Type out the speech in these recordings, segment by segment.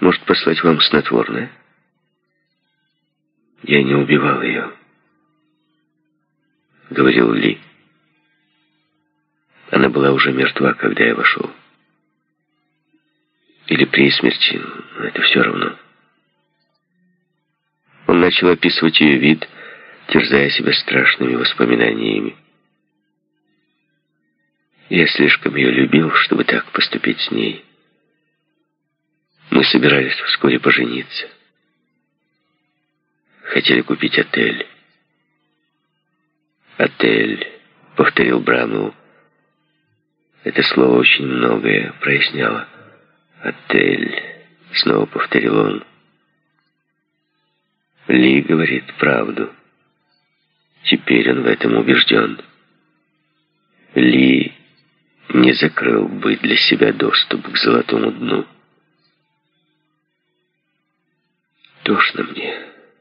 Может, послать вам снотворное? Я не убивал ее, говорил Ли. Она была уже мертва, когда я вошел. Или при смерти, это все равно. Он начал описывать ее вид, терзая себя страшными воспоминаниями. Я слишком ее любил, чтобы так поступить с ней. Мы собирались вскоре пожениться. Хотели купить отель. «Отель», — повторил Брамел. Это слово очень многое проясняло. «Отель», — снова повторил он. Ли говорит правду. Теперь он в этом убежден. Ли не закрыл бы для себя доступ к золотому дну. Тошно мне.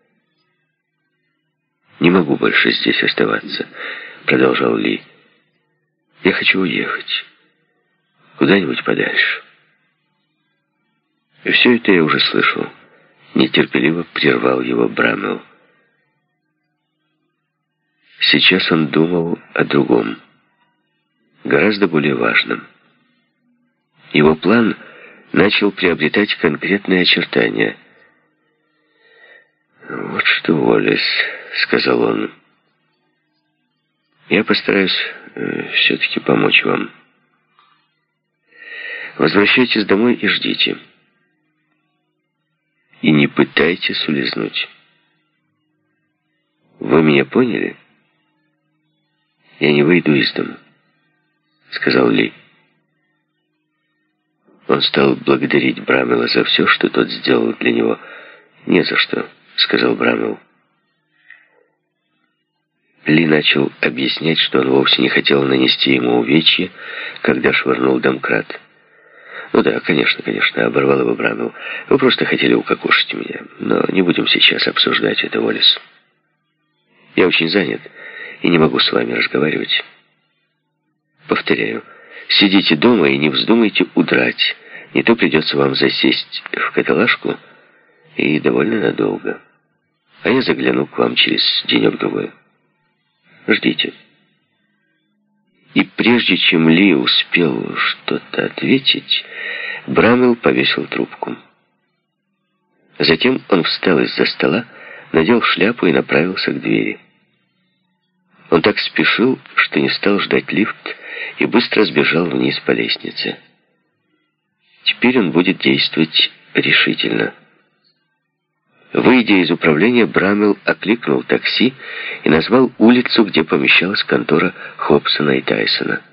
«Не могу больше здесь оставаться», — продолжал Ли. «Я хочу уехать. Куда-нибудь подальше». И все это я уже слышал. Нетерпеливо прервал его Брамел. Сейчас он думал о другом, гораздо более важном. Его план начал приобретать конкретные очертания. «Вот что, Уоллес», — сказал он, — «я постараюсь все-таки помочь вам. Возвращайтесь домой и ждите. И не пытайтесь улизнуть. Вы меня поняли? Я не выйду из дома», — сказал Ли. Он стал благодарить Брамела за все, что тот сделал для него. «Не за что», — сказал Брамел. Ли начал объяснять, что он вовсе не хотел нанести ему увечья, когда швырнул домкрат. «Ну да, конечно», — оборвал его Брамел. «Вы просто хотели укокошить меня. Но не будем сейчас обсуждать это, Уоллес. Я очень занят и не могу с вами разговаривать. Повторяю, сидите дома и не вздумайте удрать. Не то придется вам засесть в каталажку и довольно надолго. А я загляну к вам через денек-другой. Ждите». И прежде чем Ли успел что-то ответить, Брамел повесил трубку. Затем он встал из-за стола, надел шляпу и направился к двери. Он так спешил, что не стал ждать лифт и быстро сбежал вниз по лестнице. Теперь он будет действовать решительно. Выйдя из управления, Брамел окликнул такси и назвал улицу, где помещалась контора Хобсона и Тайсона.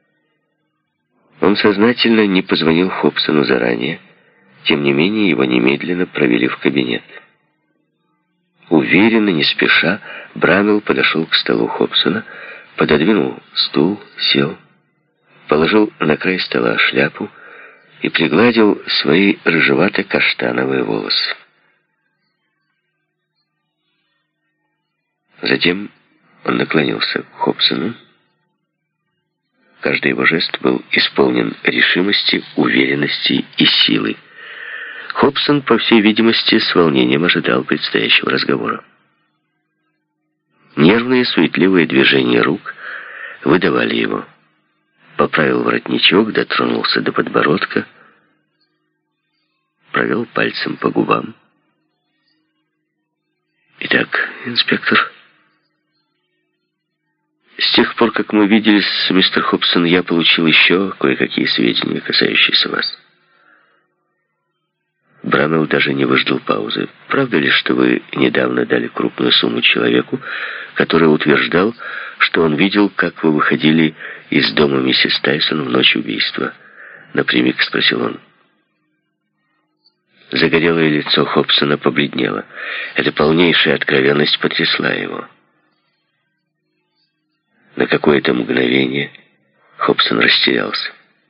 Он сознательно не позвонил Хобсону заранее, тем не менее его немедленно провели в кабинет. Уверенно, не спеша, Брамел подошел к столу Хобсона, пододвинул стул, сел, положил на край стола шляпу и пригладил свои рыжевато-каштановые волосы. Затем он наклонился к Хобсону. Каждый его жест был исполнен решимости, уверенности и силы. Хобсон, по всей видимости, с волнением ожидал предстоящего разговора. Нервные, суетливые движения рук выдавали его. Поправил воротничок, дотронулся до подбородка, провел пальцем по губам. «Итак, инспектор, с тех пор, как мы виделись, мистер Хобсон, я получил еще кое-какие сведения, касающиеся вас». Брамел даже не выждал паузы. «Правда ли, что вы недавно дали крупную сумму человеку, который утверждал, что он видел, как вы выходили из дома миссис Тайсон в ночь убийства?» Напрямик спросил он. Загорелое лицо Хобсона побледнело. Эта полнейшая откровенность потрясла его. На какое-то мгновение Хобсон растерялся.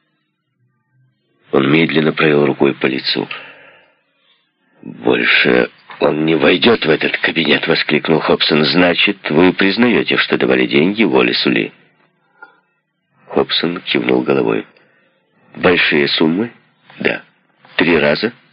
Он медленно провел рукой по лицу. «Больше он не войдет в этот кабинет!» — воскликнул Хобсон. «Значит, вы признаете, что давали деньги Уоллесу Ли?» Хобсон кивнул головой. «Большие суммы?» «Да». «3 раза?»